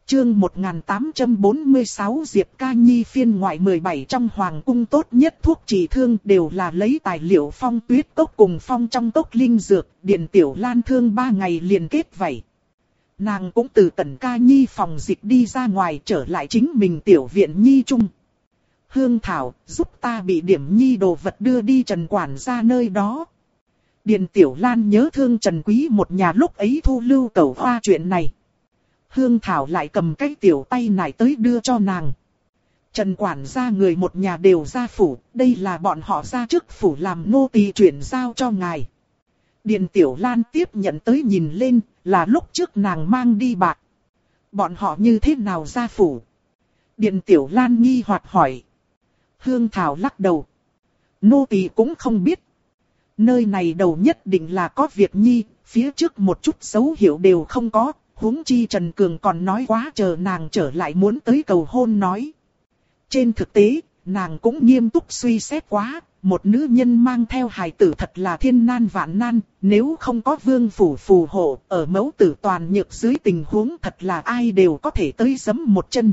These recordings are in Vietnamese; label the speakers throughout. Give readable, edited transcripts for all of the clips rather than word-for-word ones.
Speaker 1: Chương 1846 Diệp Ca Nhi phiên ngoại 17 trong hoàng cung tốt nhất thuốc trị thương đều là lấy tài liệu phong tuyết cốc cùng phong trong cốc linh dược, Điền Tiểu Lan thương 3 ngày liền kết vậy. Nàng cũng từ Tần Ca Nhi phòng dịch đi ra ngoài trở lại chính mình tiểu viện Nhi chung. Hương Thảo, giúp ta bị điểm Nhi đồ vật đưa đi Trần quản gia nơi đó. Điền Tiểu Lan nhớ thương Trần Quý một nhà lúc ấy thu lưu cẩu hoa chuyện này. Hương Thảo lại cầm cái tiểu tay nải tới đưa cho nàng. Trần quản gia người một nhà đều ra phủ, đây là bọn họ ra trước phủ làm nô tỳ chuyển giao cho ngài. Điền Tiểu Lan tiếp nhận tới nhìn lên, là lúc trước nàng mang đi bạc. Bọn họ như thế nào ra phủ? Điền Tiểu Lan nghi hoặc hỏi. Hương Thảo lắc đầu. Nô tỳ cũng không biết. Nơi này đầu nhất định là có việc nhi, phía trước một chút dấu hiệu đều không có. Huống chi Trần Cường còn nói quá chờ nàng trở lại muốn tới cầu hôn nói. Trên thực tế, nàng cũng nghiêm túc suy xét quá, một nữ nhân mang theo hài tử thật là thiên nan vạn nan, nếu không có vương phủ phù hộ, ở mẫu tử toàn nhược dưới tình huống thật là ai đều có thể tới giẫm một chân.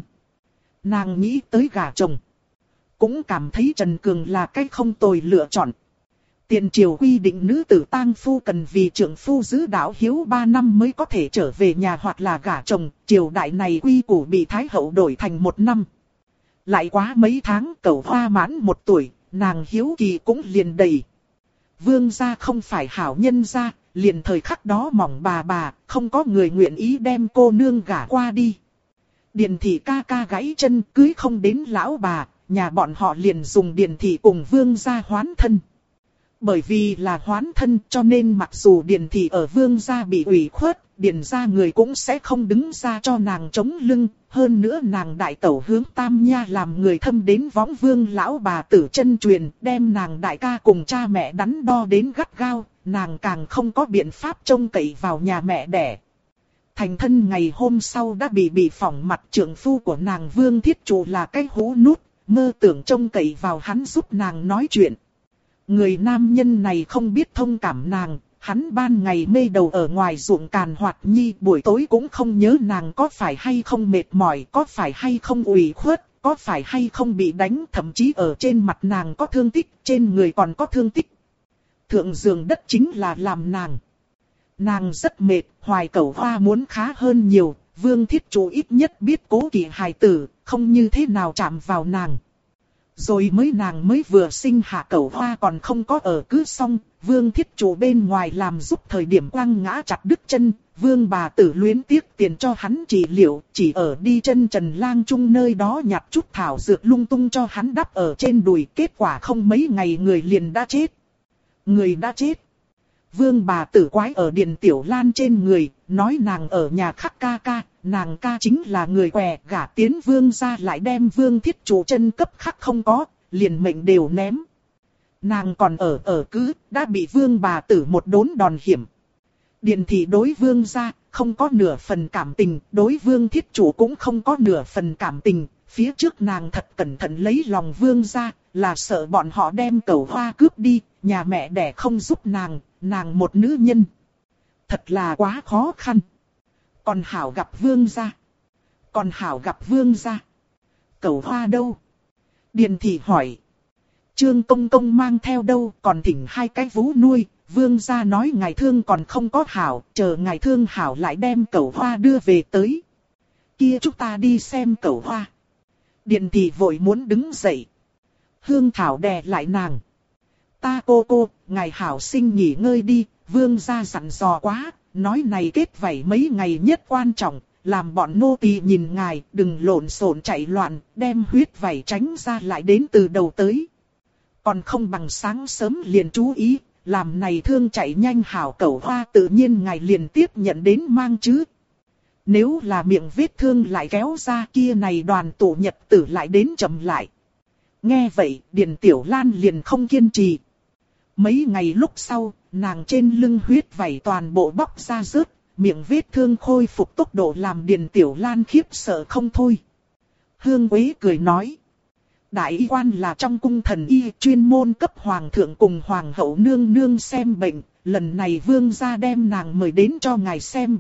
Speaker 1: Nàng nghĩ tới gả chồng, cũng cảm thấy Trần Cường là cái không tồi lựa chọn. Tiền triều quy định nữ tử tang phu cần vì trưởng phu giữ đạo hiếu 3 năm mới có thể trở về nhà hoặc là gả chồng, triều đại này quy củ bị Thái hậu đổi thành 1 năm. Lại quá mấy tháng cẩu hoa mãn 1 tuổi, nàng hiếu kỳ cũng liền đầy. Vương gia không phải hảo nhân gia, liền thời khắc đó mỏng bà, không có người nguyện ý đem cô nương gả qua đi. Điền thị ca ca gãy chân cưới không đến lão bà, nhà bọn họ liền dùng Điền thị cùng vương gia hoán thân. Bởi vì là hoán thân cho nên mặc dù Điền thị ở vương gia bị ủy khuất, Điền gia người cũng sẽ không đứng ra cho nàng chống lưng. Hơn nữa nàng đại tẩu hướng Tam Nha làm người thâm đến võng vương lão bà tử chân truyền, đem nàng đại ca cùng cha mẹ đắn đo đến gắt gao, nàng càng không có biện pháp trông cậy vào nhà mẹ đẻ. Thành thân ngày hôm sau đã bị phỏng mặt trưởng phu của nàng Vương Thiết Trụ là cái hũ nút, mơ tưởng trông cậy vào hắn giúp nàng nói chuyện. Người nam nhân này không biết thông cảm nàng, hắn ban ngày mê đầu ở ngoài ruộng càn hoạt nhi, buổi tối cũng không nhớ nàng có phải hay không mệt mỏi, có phải hay không ủy khuất, có phải hay không bị đánh, thậm chí ở trên mặt nàng có thương tích, trên người còn có thương tích. Thượng giường đất chính là làm nàng. Nàng rất mệt, Hoài Cẩu Hoa muốn khá hơn nhiều, Vương Thiết Trụ ít nhất biết cố kỵ hài tử, không như thế nào chạm vào nàng. Rồi nàng mới vừa sinh hạ Cẩu Hoa còn không có ở cứ xong, Vương Thiết Trụ bên ngoài làm giúp thời điểm quăng ngã chặt đứt chân, Vương bà tử luyến tiếc tiền cho hắn trị liệu, chỉ ở đi chân Trần Lang Trung nơi đó nhặt chút thảo dược lung tung cho hắn đắp ở trên đùi, kết quả không mấy ngày người liền đã chết. Người đã chết. Vương bà tử quái ở Điền Tiểu Lan trên người, nói nàng ở nhà khắc ca, nàng ca chính là người què, gả tiến vương ra lại đem Vương Thiết Trụ chân cấp khắc không có, liền mệnh đều ném. Nàng còn ở cứ, đã bị vương bà tử một đốn đòn hiểm. Điền thị đối vương ra, không có nửa phần cảm tình, đối Vương Thiết Trụ cũng không có nửa phần cảm tình, phía trước nàng thật cẩn thận lấy lòng vương ra, là sợ bọn họ đem Cẩu Hoa cướp đi, nhà mẹ đẻ không giúp nàng một nữ nhân. Thật là quá khó khăn. Còn hảo gặp vương gia. Cẩu Hoa đâu? Điền thị hỏi. Trương công công mang theo đâu, còn thỉnh 2 cái vú nuôi, vương gia nói ngài thương còn không có hảo, chờ ngài thương hảo lại đem Cẩu Hoa đưa về tới. Kia chúng ta đi xem Cẩu Hoa. Điền thị vội muốn đứng dậy. Hương Thảo đè lại nàng. Ta cô, ngài hảo sinh nghỉ ngơi đi, vương gia dặn dò quá, nói này kết vảy mấy ngày nhất quan trọng, làm bọn nô tỳ nhìn ngài, đừng lộn xộn chạy loạn, đem huyết vảy tránh ra lại đến từ đầu tới. Còn không bằng sáng sớm liền chú ý, làm này thương chạy nhanh hảo Cẩu Hoa tự nhiên ngài liền tiếp nhận đến mang chứ. Nếu là miệng vết thương lại kéo ra kia này đoàn tụ nhật tử lại đến chậm lại. Nghe vậy, Điền Tiểu Lan liền không kiên trì. Mấy ngày lúc sau, nàng trên lưng huyết vảy toàn bộ bóc ra rớt, miệng vết thương khôi phục tốc độ làm Điền Tiểu Lan khiếp sợ không thôi. Hương Quế cười nói. Đại y quan là trong cung thần y chuyên môn cấp hoàng thượng cùng hoàng hậu nương nương xem bệnh, lần này vương gia đem nàng mời đến cho ngài xem bệnh,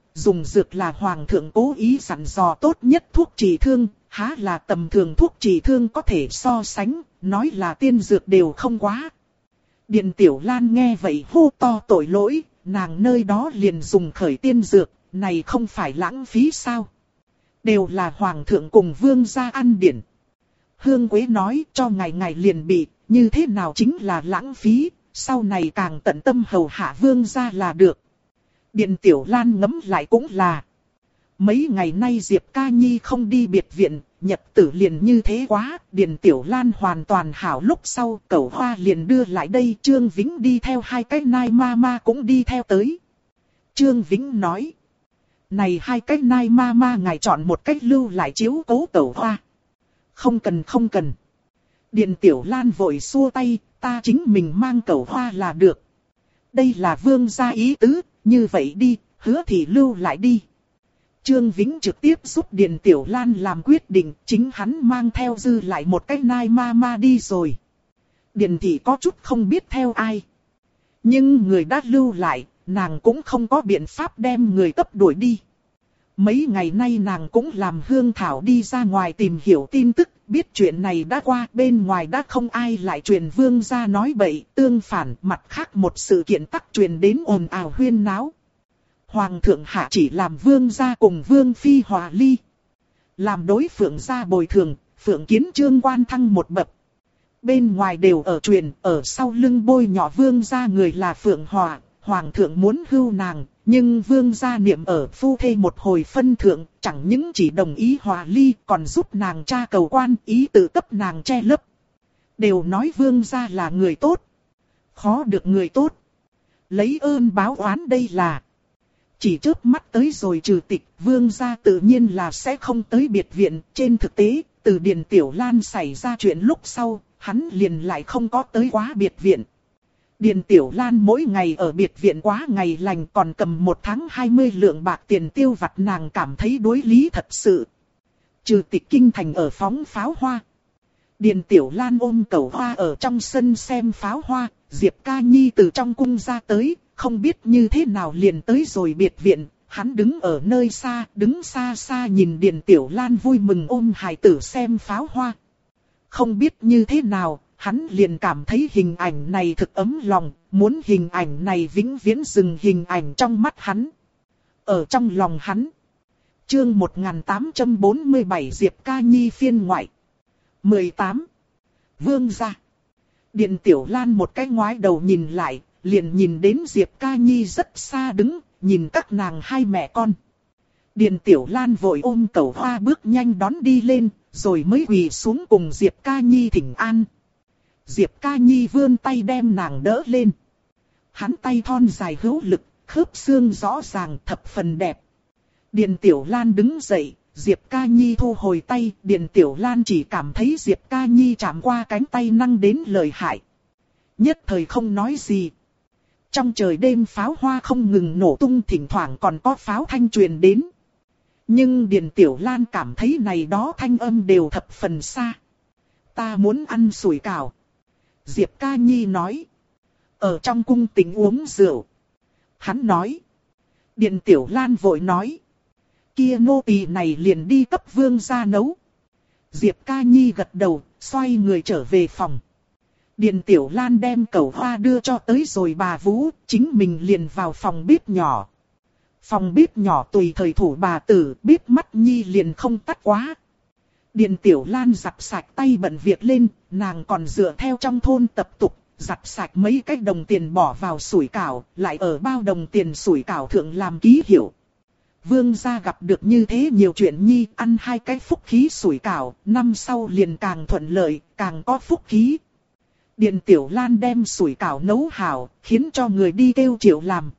Speaker 1: dùng dược là hoàng thượng cố ý dặn dò tốt nhất thuốc trị thương, há là tầm thường thuốc trị thương có thể so sánh, nói là tiên dược đều không quá. Điện Tiểu Lan nghe vậy hô to tội lỗi, nàng nơi đó liền dùng khởi tiên dược, này không phải lãng phí sao? Đều là hoàng thượng cùng vương gia ăn điển. Hương Quế nói cho ngài liền bị, như thế nào chính là lãng phí, sau này càng tận tâm hầu hạ vương gia là được. Điện Tiểu Lan ngẫm lại cũng là. Mấy ngày nay Diệp Ca Nhi không đi biệt viện, nhật tử liền như thế quá, Điện Tiểu Lan hoàn toàn hảo lúc sau, Cẩu Hoa liền đưa lại đây, Trương Vĩnh đi theo hai cái nai ma ma cũng đi theo tới. Trương Vĩnh nói, này hai cái nai ma ma ngài chọn một cách lưu lại chiếu cố Cẩu Hoa. Không cần. Điện Tiểu Lan vội xua tay, ta chính mình mang Cẩu Hoa là được. Đây là vương gia ý tứ, như vậy đi, hứa thì lưu lại đi. Trương Vĩnh trực tiếp giúp Điện Tiểu Lan làm quyết định, chính hắn mang theo dư lại một cái nai ma ma đi rồi. Điện thị có chút không biết theo ai. Nhưng người đã lưu lại, nàng cũng không có biện pháp đem người cấp đuổi đi. Mấy ngày nay nàng cũng làm Hương Thảo đi ra ngoài tìm hiểu tin tức, biết chuyện này đã qua, bên ngoài đã không ai lại truyền vương gia nói bậy, tương phản, mặt khác một sự kiện tắc truyền đến ồn ào huyên náo. Hoàng thượng hạ chỉ làm vương gia cùng vương phi hòa ly. Làm đối phượng gia bồi thường, phượng kiến trương quan thăng một bậc. Bên ngoài đều ở truyền, ở sau lưng bôi nhỏ vương gia người là phượng hòa, hoàng thượng muốn hưu nàng. Nhưng vương gia niệm ở phu thê một hồi phân thượng, chẳng những chỉ đồng ý hòa ly, còn giúp nàng tra cầu quan, ý tự cấp nàng che lấp. Đều nói vương gia là người tốt. Khó được người tốt. Lấy ơn báo oán đây là. Chỉ chớp mắt tới rồi trừ tịch, vương gia tự nhiên là sẽ không tới biệt viện. Trên thực tế, từ Điện Tiểu Lan xảy ra chuyện lúc sau, hắn liền lại không có tới quá biệt viện. Điện Tiểu Lan mỗi ngày ở biệt viện quá ngày lành, còn cầm 1 tháng 20 lượng bạc tiền tiêu vặt, nàng cảm thấy đối lý thật sự. Trừ tịch kinh thành ở phóng pháo hoa. Điện Tiểu Lan ôm Cẩu Hoa ở trong sân xem pháo hoa, Diệp Ca Nhi từ trong cung ra tới, không biết như thế nào liền tới rồi biệt viện, hắn đứng ở nơi xa, đứng xa xa nhìn Điện Tiểu Lan vui mừng ôm hài tử xem pháo hoa. Không biết như thế nào, hắn liền cảm thấy hình ảnh này thực ấm lòng, muốn hình ảnh này vĩnh viễn dừng hình ảnh trong mắt hắn. Ở trong lòng hắn. Chương 1847 Diệp Ca Nhi phiên ngoại. 18. Vương gia. Điện Tiểu Lan một cái ngoái đầu nhìn lại, liền nhìn đến Diệp Ca Nhi rất xa đứng, nhìn các nàng hai mẹ con. Điện Tiểu Lan vội ôm Cẩu Hoa bước nhanh đón đi lên, rồi mới quỳ xuống cùng Diệp Ca Nhi thỉnh an. Diệp Ca Nhi vươn tay đem nàng đỡ lên. Hắn tay thon dài hữu lực, khớp xương rõ ràng, thập phần đẹp. Điện Tiểu Lan đứng dậy, Diệp Ca Nhi thu hồi tay, Điện Tiểu Lan chỉ cảm thấy Diệp Ca Nhi chạm qua cánh tay năng đến lợi hại. Nhất thời không nói gì. Trong trời đêm pháo hoa không ngừng nổ tung, thỉnh thoảng còn có pháo thanh truyền đến. Nhưng Điện Tiểu Lan cảm thấy này đó thanh âm đều thập phần xa. Ta muốn ăn sủi cảo. Diệp Ca Nhi nói. Ở trong cung tính uống rượu. Hắn nói. Điện Tiểu Lan vội nói. Kia nô tỳ này liền đi cấp vương gia nấu. Diệp Ca Nhi gật đầu, xoay người trở về phòng. Điện Tiểu Lan đem Cẩu Hoa đưa cho tới rồi bà Vũ, chính mình liền vào phòng bếp nhỏ. Phòng bếp nhỏ tùy thời thủ bà tử, bếp mắt Nhi liền không tắt quá. Điện Tiểu Lan giặt sạch tay bận việc lên, nàng còn dựa theo trong thôn tập tục, giặt sạch mấy cái đồng tiền bỏ vào sủi cảo, lại ở bao đồng tiền sủi cảo thượng làm ký hiệu. Vương gia gặp được như thế nhiều chuyện Nhi, ăn 2 cái phúc khí sủi cảo, năm sau liền càng thuận lợi, càng có phúc khí. Điện Tiểu Lan đem sủi cảo nấu hảo, khiến cho người đi kêu Triệu làm.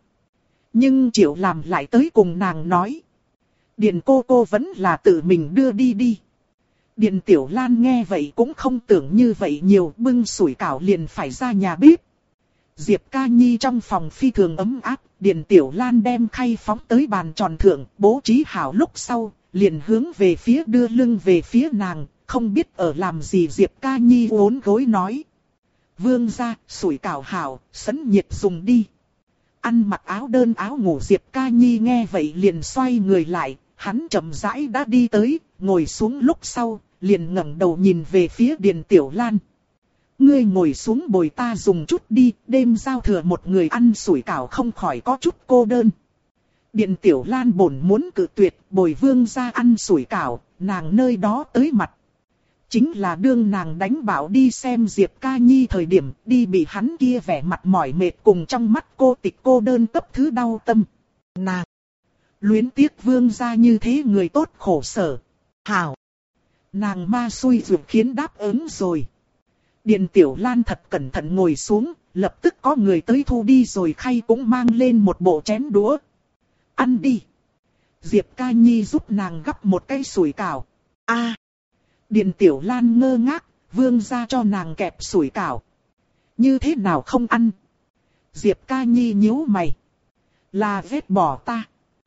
Speaker 1: Nhưng Triệu làm lại tới cùng nàng nói. Điện cô vẫn là tự mình đưa đi đi. Điện Tiểu Lan nghe vậy cũng không tưởng như vậy nhiều, bưng sủi cảo liền phải ra nhà bếp. Diệp Ca Nhi trong phòng phi thường ấm áp, Điện Tiểu Lan đem khay phóng tới bàn tròn thượng, bố trí hảo lúc sau, liền hướng về phía đưa lưng về phía nàng, không biết ở làm gì. Diệp Ca Nhi uốn gối nói. Vương gia, sủi cảo hảo, sấn nhiệt dùng đi. Ăn mặc áo đơn áo ngủ Diệp Ca Nhi nghe vậy liền xoay người lại, hắn chậm rãi đã đi tới, ngồi xuống lúc sau, liền ngẩng đầu nhìn về phía Điền Tiểu Lan. Ngươi ngồi xuống bồi ta dùng chút đi, đêm giao thừa một người ăn sủi cảo không khỏi có chút cô đơn. Điền Tiểu Lan bổn muốn cự tuyệt bồi vương ra ăn sủi cảo, nàng nơi đó tới mặt. Chính là đương nàng đánh bảo đi xem Diệp Ca Nhi thời điểm đi bị hắn kia vẻ mặt mỏi mệt cùng trong mắt cô tịch cô đơn cấp thứ đau tâm. Nàng luyến tiếc vương ra như thế người tốt khổ sở. Hảo! Nàng ma xui ruột khiến đáp ứng rồi. Điền Tiểu Lan thật cẩn thận ngồi xuống, lập tức có người tới thu đi rồi khay cũng mang lên một bộ chén đũa. Ăn đi! Diệp Ca Nhi giúp nàng gắp một cái sủi cảo. A! Điền Tiểu Lan ngơ ngác, vương ra cho nàng kẹp sủi cảo. Như thế nào không ăn? Diệp Ca Nhi nhíu mày. Là vết bỏ ta.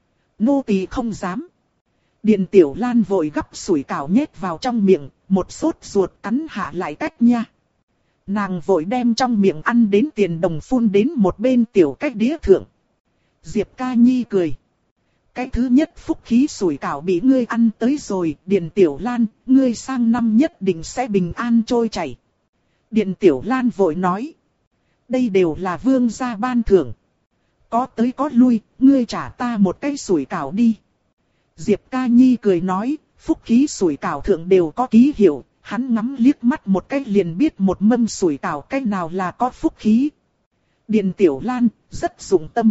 Speaker 1: Nô tỳ không dám. Điền Tiểu Lan vội gắp sủi cảo nhét vào trong miệng, một sốt ruột cắn hạ lại cách nha. Nàng vội đem trong miệng ăn đến tiền đồng phun đến một bên tiểu cách đĩa thượng. Diệp Ca Nhi cười. Cái thứ nhất phúc khí sủi cảo bị ngươi ăn tới rồi, Điền Tiểu Lan, ngươi sang năm nhất định sẽ bình an trôi chảy. Điền Tiểu Lan vội nói. Đây đều là vương gia ban thưởng. Có tới có lui, ngươi trả ta một cái sủi cảo đi. Diệp Ca Nhi cười nói, phúc khí sủi cảo thượng đều có ký hiệu, hắn ngắm liếc mắt một cái liền biết một mâm sủi cảo cái nào là có phúc khí. Điền Tiểu Lan, rất dụng tâm.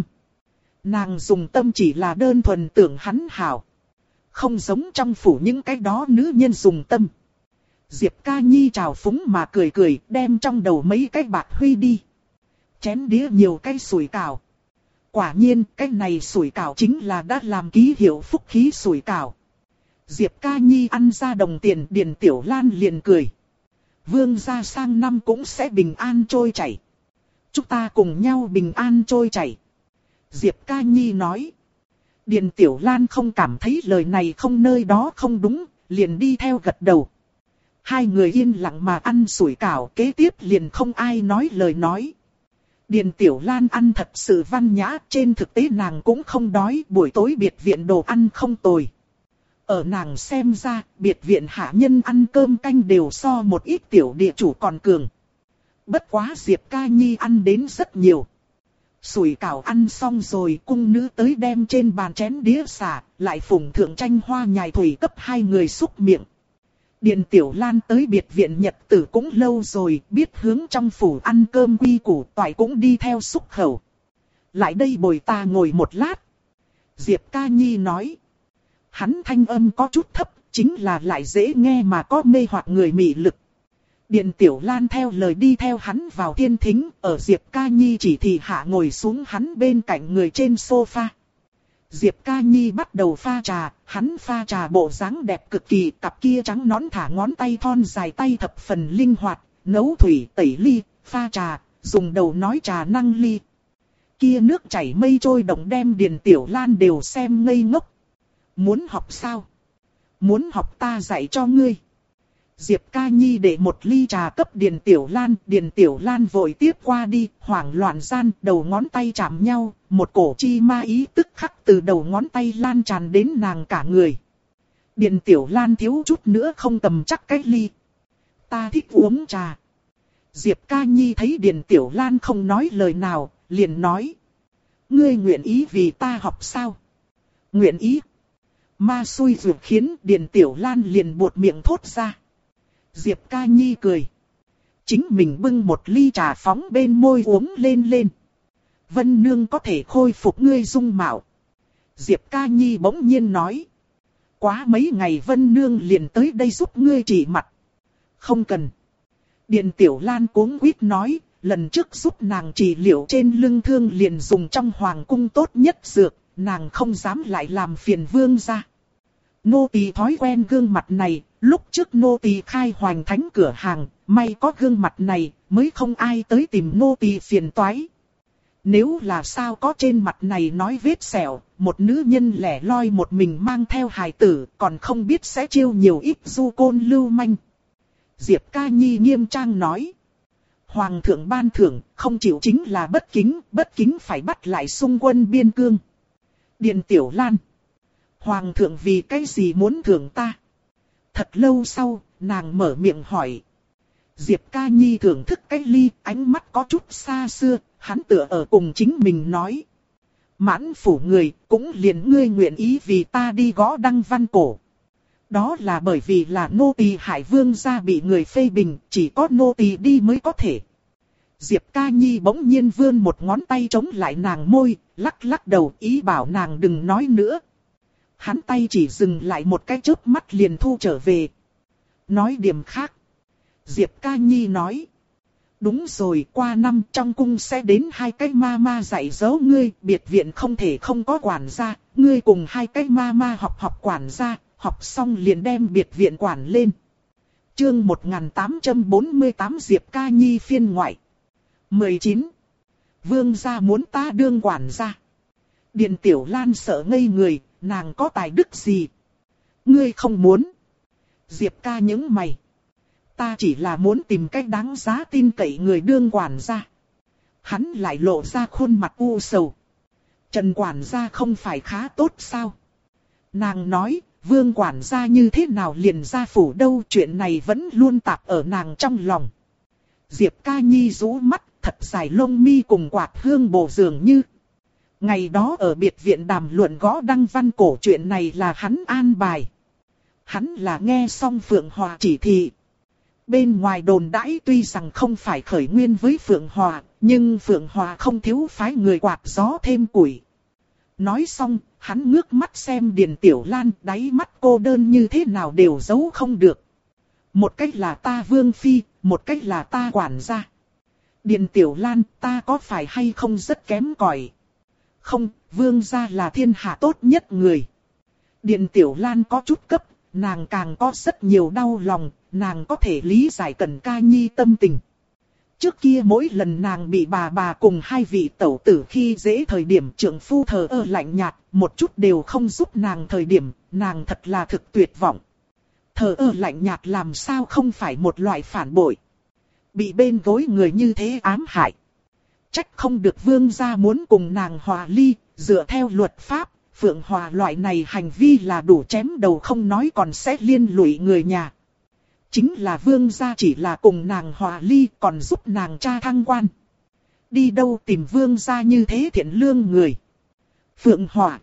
Speaker 1: Nàng dùng tâm chỉ là đơn thuần tưởng hắn hảo. Không giống trong phủ những cái đó nữ nhân dùng tâm. Diệp Ca Nhi trào phúng mà cười cười, đem trong đầu mấy cái bạc huy đi. Chén đĩa nhiều cái sủi cảo. Quả nhiên, cái này sủi cảo chính là đã làm ký hiệu phúc khí sủi cảo. Diệp Ca Nhi ăn ra đồng tiền, Điền Tiểu Lan liền cười. Vương gia sang năm cũng sẽ bình an trôi chảy. Chúng ta cùng nhau bình an trôi chảy. Diệp Ca Nhi nói. Điền Tiểu Lan không cảm thấy lời này không nơi đó không đúng, liền đi theo gật đầu. Hai người yên lặng mà ăn sủi cảo, kế tiếp liền không ai nói lời nói. Điền Tiểu Lan ăn thật sự văn nhã, trên thực tế nàng cũng không đói, buổi tối biệt viện đồ ăn không tồi. Ở nàng xem ra, biệt viện hạ nhân ăn cơm canh đều so một ít tiểu địa chủ còn cường. Bất quá Diệp Ca Nhi ăn đến rất nhiều. Sủi cảo ăn xong rồi, cung nữ tới đem trên bàn chén đĩa xả, lại phụng thượng chanh hoa nhài thủy cấp hai người xúc miệng. Điền Tiểu Lan tới biệt viện nhật tử cũng lâu rồi, biết hướng trong phủ ăn cơm quy củ, toại cũng đi theo xúc khẩu. Lại đây bồi ta ngồi một lát. Diệp Ca Nhi nói. Hắn thanh âm có chút thấp, chính là lại dễ nghe mà có mê hoặc người mị lực. Điền Tiểu Lan theo lời đi theo hắn vào thiên thính, ở Diệp Ca Nhi chỉ thị hạ ngồi xuống hắn bên cạnh người trên sofa. Diệp Ca Nhi bắt đầu pha trà, hắn pha trà bộ dáng đẹp cực kỳ, cặp kia trắng nõn thả ngón tay thon dài tay thập phần linh hoạt, nấu thủy tẩy ly, pha trà, dùng đầu nói trà năng ly. Kia nước chảy mây trôi động đem Điền Tiểu Lan đều xem ngây ngốc. Muốn học sao? Muốn học ta dạy cho ngươi. Diệp Ca Nhi để một ly trà cấp Điền Tiểu Lan vội tiếp qua đi, hoảng loạn gian, đầu ngón tay chạm nhau, một cổ chi ma ý tức khắc từ đầu ngón tay lan tràn đến nàng cả người. Điền Tiểu Lan thiếu chút nữa không cầm chắc cái ly. Ta thích uống trà. Diệp Ca Nhi thấy Điền Tiểu Lan không nói lời nào, liền nói. Ngươi nguyện ý vì ta học sao? Nguyện ý. Ma xui ruột khiến Điền Tiểu Lan liền buột miệng thốt ra. Diệp Ca Nhi cười. Chính mình bưng một ly trà phóng bên môi uống lên. Vân Nương có thể khôi phục ngươi dung mạo. Diệp Ca Nhi bỗng nhiên nói. Quá mấy ngày Vân Nương liền tới đây giúp ngươi trị mặt. Không cần. Điền Tiểu Lan cuống quýt nói. Lần trước giúp nàng trị liệu trên lưng thương liền dùng trong hoàng cung tốt nhất dược. Nàng không dám lại làm phiền vương ra. Nô tỳ thói quen gương mặt này, lúc trước nô tỳ khai Hoành Thánh cửa hàng, may có gương mặt này, mới không ai tới tìm nô tỳ phiền toái. Nếu là sao có trên mặt này nói vết sẹo, một nữ nhân lẻ loi một mình mang theo hài tử, còn không biết sẽ chiêu nhiều ít du côn lưu manh. Diệp Ca Nhi nghiêm trang nói. Hoàng thượng ban thưởng, không chịu chính là bất kính phải bắt lại xung quân biên cương. Điện Tiểu Lan. Hoàng thượng vì cái gì muốn thưởng ta? Thật lâu sau, nàng mở miệng hỏi. Diệp Ca Nhi thưởng thức cái ly, ánh mắt có chút xa xưa, hắn tựa ở cùng chính mình nói. Mãn phủ người, cũng liền ngươi nguyện ý vì ta đi gõ đăng văn cổ. Đó là bởi vì là nô tỳ Hải Vương gia bị người phê bình, chỉ có nô tỳ đi mới có thể. Diệp Ca Nhi bỗng nhiên vươn một ngón tay chống lại nàng môi, lắc lắc đầu ý bảo nàng đừng nói nữa. Hắn tay chỉ dừng lại một cái chớp mắt liền thu trở về. Nói điểm khác. Diệp Ca Nhi nói. Đúng rồi, qua năm trong cung sẽ đến 2 cái ma ma dạy dỗ ngươi, biệt viện không thể không có quản gia, ngươi cùng 2 cái ma ma học quản gia, học xong liền đem biệt viện quản lên. Chương 1848 Diệp Ca Nhi phiên ngoại. 19. Vương gia muốn ta đương quản gia. Điện Tiểu Lan sợ ngây người, nàng có tài đức gì? Ngươi không muốn. Diệp Ca nhướng mày. Ta chỉ là muốn tìm cách đáng giá tin cậy người đương quản gia. Hắn lại lộ ra khuôn mặt u sầu. Trần quản gia không phải khá tốt sao? Nàng nói, Vương quản gia như thế nào liền ra phủ đâu, chuyện này vẫn luôn tạp ở nàng trong lòng. Diệp Ca Nhi rũ mắt, thật dài lông mi cùng quạt hương bổ dường như. Ngày đó ở biệt viện đàm luận gõ đăng văn cổ, chuyện này là hắn an bài. Hắn là nghe xong Phượng Hòa chỉ thị. Bên ngoài đồn đãi tuy rằng không phải khởi nguyên với Phượng Hòa, nhưng Phượng Hòa không thiếu phái người quạt gió thêm củi. Nói xong, hắn ngước mắt xem Điền Tiểu Lan, đáy mắt cô đơn như thế nào đều giấu không được. Một cách là ta Vương Phi, một cách là ta quản gia. Điền Tiểu Lan, ta có phải hay không rất kém cỏi? Không, Vương gia là thiên hạ tốt nhất người. Điền Tiểu Lan có chút cấp, nàng càng có rất nhiều đau lòng, nàng có thể lý giải Cẩn Ca Nhi tâm tình. Trước kia mỗi lần nàng bị bà cùng 2 vị tẩu tử khi dễ thời điểm trượng phu thờ ơ lạnh nhạt, một chút đều không giúp nàng thời điểm, nàng thật là thực tuyệt vọng. Thờ ơ lạnh nhạt làm sao không phải một loại phản bội. Bị bên gối người như thế ám hại. Trách không được Vương gia muốn cùng nàng hòa ly, dựa theo luật pháp, Phượng Hòa loại này hành vi là đủ chém đầu không nói còn sẽ liên lụy người nhà. Chính là Vương gia chỉ là cùng nàng hòa ly còn giúp nàng tra thăng quan. Đi đâu tìm Vương gia như thế thiện lương người. Phượng Hòa.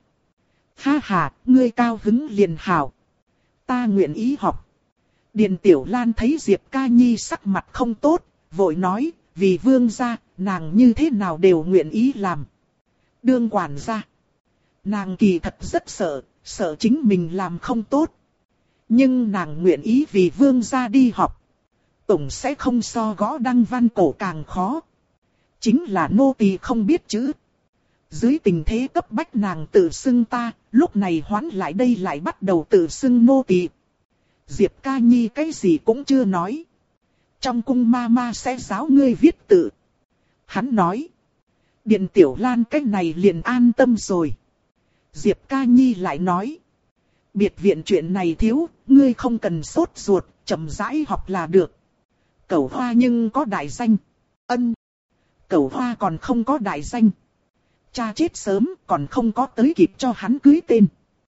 Speaker 1: Ha ha, ngươi cao hứng liền hảo. Ta nguyện ý học. Điền Tiểu Lan thấy Diệp Ca Nhi sắc mặt không tốt, vội nói, vì Vương gia, nàng như thế nào đều nguyện ý làm. Đương quản gia. Nàng kỳ thật rất sợ chính mình làm không tốt. Nhưng nàng nguyện ý vì Vương gia đi học. Tổng sẽ không so gõ đăng văn cổ càng khó. Chính là nô tỳ không biết chữ. Dưới tình thế cấp bách nàng tự xưng ta, lúc này hoán lại đây lại bắt đầu tự xưng nô tỳ. Diệp Ca Nhi cái gì cũng chưa nói. Trong cung ma ma sẽ giáo ngươi viết tự. Hắn nói. Điện Tiểu Lan cái này liền an tâm rồi. Diệp Ca Nhi lại nói. Biệt viện chuyện này thiếu, ngươi không cần sốt ruột, chậm rãi học là được. Cẩu Hoa nhưng có đại danh. Ân. Cẩu Hoa còn không có đại danh. Cha chết sớm, còn không có tới kịp cho hắn cưới tên.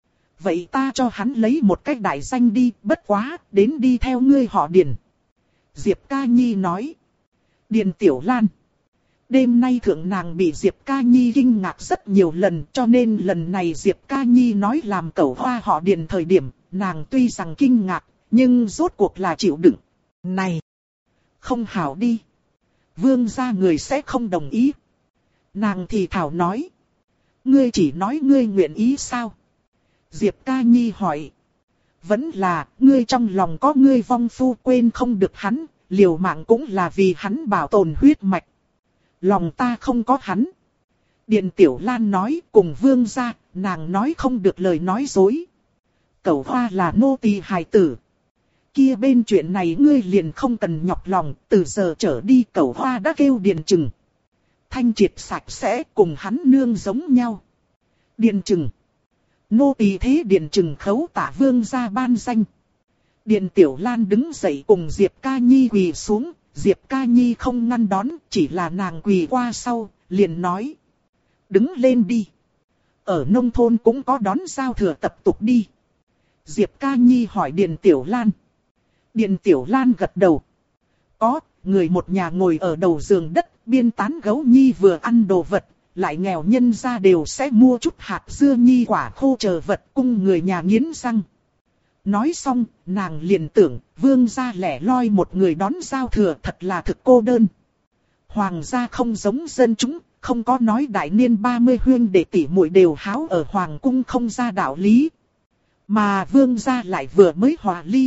Speaker 1: Vậy ta cho hắn lấy một cách đại danh đi, bất quá, đến đi theo ngươi họ Điền. Diệp Ca Nhi nói. Điền Tiểu Lan. Đêm nay thượng nàng bị Diệp Ca Nhi kinh ngạc rất nhiều lần, cho nên lần này Diệp Ca Nhi nói làm Cẩu Hoa họ Điền thời điểm, nàng tuy rằng kinh ngạc, nhưng rốt cuộc là chịu đựng. Này! Không hảo đi! Vương gia người sẽ không đồng ý. Nàng thì thảo nói. Ngươi chỉ nói ngươi nguyện ý sao? Diệp Ca Nhi hỏi. Vẫn là, ngươi trong lòng có ngươi vong phu quên không được hắn, liều mạng cũng là vì hắn bảo tồn huyết mạch. Lòng ta không có hắn. Điện Tiểu Lan nói cùng Vương gia, nàng nói không được lời nói dối. Cẩu Hoa là nô tỳ hài tử. Kia bên chuyện này ngươi liền không cần nhọc lòng, từ giờ trở đi Cẩu Hoa đã kêu Điền Trừng. Thanh triệt sạch sẽ cùng hắn nương giống nhau. Điền Trừng. Nô tỳ thế Điền Trừng khấu tả Vương gia ban danh. Điền Tiểu Lan đứng dậy cùng Diệp Ca Nhi quỳ xuống, Diệp Ca Nhi không ngăn đón, chỉ là nàng quỳ qua sau, liền nói. Đứng lên đi. Ở nông thôn cũng có đón giao thừa tập tục đi. Diệp Ca Nhi hỏi Điền Tiểu Lan. Điền Tiểu Lan gật đầu. Có, người một nhà ngồi ở đầu giường đất, biên tán gấu nhi vừa ăn đồ vật, lại nghèo nhân ra đều sẽ mua chút hạt dưa nhi quả khô chờ vật cung người nhà nghiến răng. Nói xong, nàng liền tưởng, vương gia lẻ loi một người đón giao thừa thật là thực cô đơn. Hoàng gia không giống dân chúng, không có nói đại niên 30 huynh đệ tỷ muội đều háo ở hoàng cung không ra đạo lý. Mà vương gia lại vừa mới hòa ly.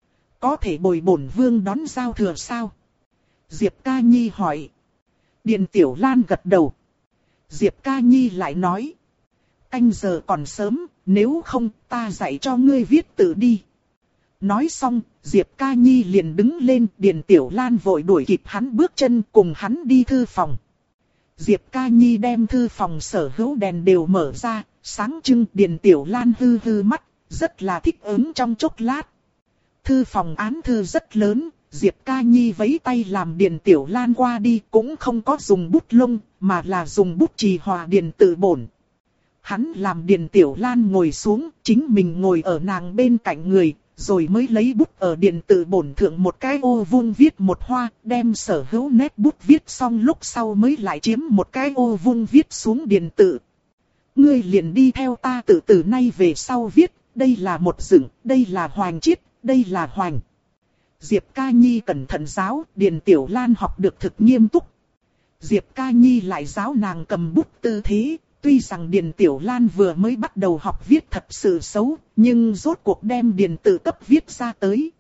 Speaker 1: Có thể bồi bổn vương đón giao thừa sao? Diệp Ca Nhi hỏi. Điền Tiểu Lan gật đầu. Diệp Ca Nhi lại nói. Canh giờ còn sớm, nếu không ta dạy cho ngươi viết tự đi. Nói xong, Diệp Ca Nhi liền đứng lên, Điền Tiểu Lan vội đuổi kịp hắn bước chân cùng hắn đi thư phòng. Diệp Ca Nhi đem thư phòng sở hữu đèn đều mở ra, sáng trưng. Điền Tiểu Lan hư hư mắt, rất là thích ứng trong chốc lát. Thư phòng án thư rất lớn, Diệp Ca Nhi vẫy tay làm Điền Tiểu Lan qua đi, cũng không có dùng bút lông, mà là dùng bút chì hòa điền tự bổn. Hắn làm Điền Tiểu Lan ngồi xuống, chính mình ngồi ở nàng bên cạnh người, rồi mới lấy bút ở điền tự bổn thượng một cái ô vuông viết một hoa, đem sở hữu nét bút viết xong lúc sau mới lại chiếm một cái ô vuông viết xuống điền tự. Ngươi liền đi theo ta từ nay về sau viết, đây là một dựng, đây là hoành chiết, đây là hoành. Diệp Ca Nhi cẩn thận giáo, Điền Tiểu Lan học được thực nghiêm túc. Diệp Ca Nhi lại giáo nàng cầm bút tư thế, tuy rằng Điền Tiểu Lan vừa mới bắt đầu học viết thật sự xấu, nhưng rốt cuộc đem điền tự cấp viết ra tới.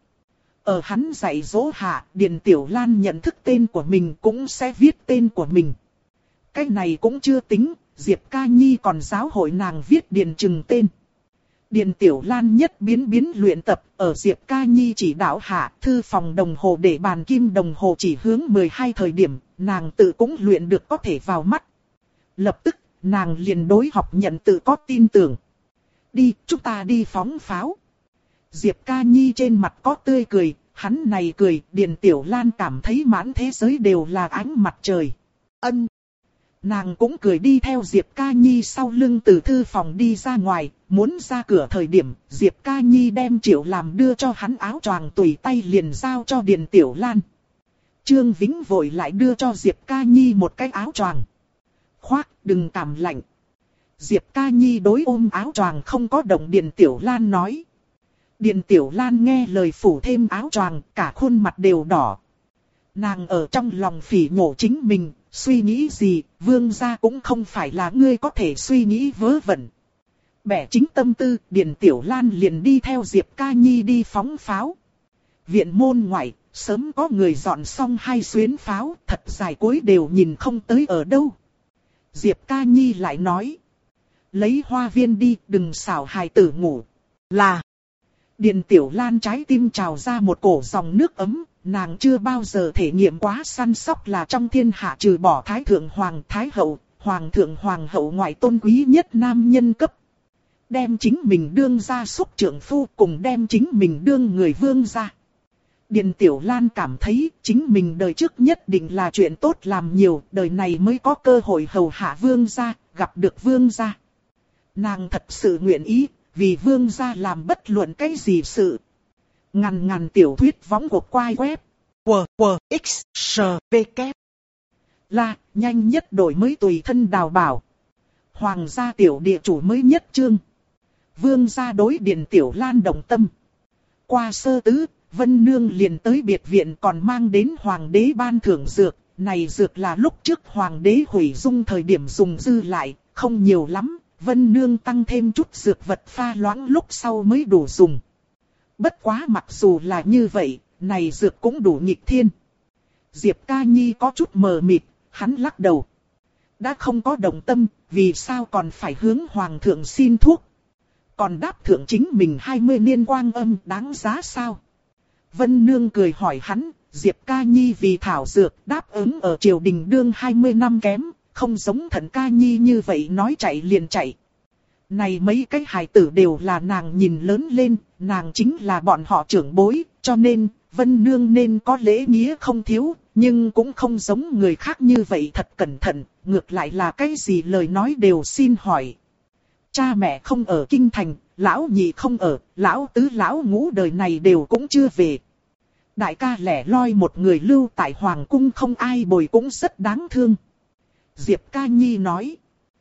Speaker 1: Ở hắn dạy dỗ hạ, Điền Tiểu Lan nhận thức tên của mình cũng sẽ viết tên của mình. Cái này cũng chưa tính, Diệp Ca Nhi còn giáo hội nàng viết điền chừng tên. Điền Tiểu Lan nhất biến luyện tập, ở Diệp Ca Nhi chỉ đạo hạ, thư phòng đồng hồ để bàn kim đồng hồ chỉ hướng 12 thời điểm, nàng tự cũng luyện được có thể vào mắt. Lập tức, nàng liền đối học nhận tự có tin tưởng. Đi, chúng ta đi phóng pháo. Diệp Ca Nhi trên mặt có tươi cười, hắn này cười, Điền Tiểu Lan cảm thấy mãn thế giới đều là ánh mặt trời. Ân. Nàng cũng cười đi theo Diệp Ca Nhi sau lưng từ thư phòng đi ra ngoài, muốn ra cửa thời điểm, Diệp Ca Nhi đem Triệu Làm đưa cho hắn áo choàng tùy tay liền giao cho Điền Tiểu Lan. Trương Vĩnh vội lại đưa cho Diệp Ca Nhi một cái áo choàng. Khoác, đừng cảm lạnh. Diệp Ca Nhi đối ôm áo choàng không có động, Điền Tiểu Lan nói. Điền Tiểu Lan nghe lời phủ thêm áo choàng, cả khuôn mặt đều đỏ. Nàng ở trong lòng phỉ nhổ chính mình, suy nghĩ gì, vương gia cũng không phải là ngươi có thể suy nghĩ vớ vẩn. Bẻ chính tâm tư, Điền Tiểu Lan liền đi theo Diệp Ca Nhi đi phóng pháo. Viện môn ngoại, sớm có người dọn xong 2 xuyến pháo, thật dài cuối đều nhìn không tới ở đâu. Diệp Ca Nhi lại nói. Lấy hoa viên đi, đừng xảo hài tử ngủ. Là. Điền Tiểu Lan trái tim trào ra một cổ dòng nước ấm. Nàng chưa bao giờ thể nghiệm quá săn sóc là trong thiên hạ trừ bỏ Thái Thượng Hoàng Thái Hậu, Hoàng Thượng Hoàng Hậu ngoại tôn quý nhất nam nhân cấp. Đem chính mình đương ra xúc trưởng phu cùng đem chính mình đương người vương ra. Điền Tiểu Lan cảm thấy chính mình đời trước nhất định là chuyện tốt làm nhiều, đời này mới có cơ hội hầu hạ vương gia, gặp được vương gia. Nàng thật sự nguyện ý, vì vương gia làm bất luận cái gì sự. Ngàn tiểu thuyết võng của quai web. WWXSVK. Là, nhanh nhất đổi mới tùy thân đào bảo. Hoàng gia tiểu địa chủ mới nhất chương. Vương gia đối Điền Tiểu Lan đồng tâm. Qua sơ tứ, Vân Nương liền tới biệt viện còn mang đến hoàng đế ban thưởng dược. Này dược là lúc trước hoàng đế hủy dung thời điểm dùng dư lại, không nhiều lắm. Vân Nương tăng thêm chút dược vật pha loãng lúc sau mới đủ dùng. Bất quá mặc dù là như vậy, này dược cũng đủ nghịch thiên. Diệp Ca Nhi có chút mờ mịt, hắn lắc đầu. Đã không có đồng tâm, vì sao còn phải hướng hoàng thượng xin thuốc? Còn đáp thượng chính mình 20 niên quang âm đáng giá sao? Vân Nương cười hỏi hắn, Diệp Ca Nhi vì thảo dược đáp ứng ở triều đình đương 20 năm kém, không giống Thận Ca Nhi như vậy nói chạy liền chạy. Này mấy cái hài tử đều là nàng nhìn lớn lên, nàng chính là bọn họ trưởng bối, cho nên Vân Nương nên có lễ nghĩa không thiếu, nhưng cũng không giống người khác như vậy thật cẩn thận, ngược lại là cái gì lời nói đều xin hỏi. Cha mẹ không ở kinh thành, lão nhị không ở, lão tứ lão ngũ đời này đều cũng chưa về. Đại ca lẻ loi một người lưu tại hoàng cung không ai bồi cũng rất đáng thương. Diệp Ca Nhi nói.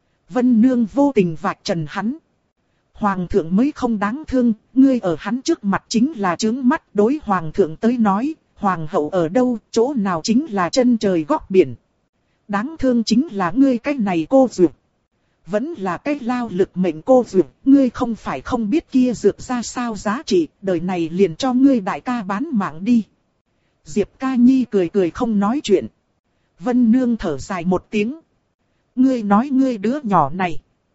Speaker 1: Vân Nương vô tình vạch trần hắn. Hoàng thượng mới không đáng thương, ngươi ở hắn trước mặt chính là chướng mắt. Đối hoàng thượng tới nói, hoàng hậu ở đâu, chỗ nào chính là chân trời góc biển. Đáng thương chính là ngươi cái này cô dược. Vẫn là cái lao lực mệnh cô dược, ngươi không phải không biết kia dược ra sao giá trị, đời này liền cho ngươi đại ca bán mạng đi. Diệp Ca Nhi cười cười không nói chuyện. Vân Nương thở dài một tiếng. Ngươi nói ngươi đứa nhỏ này,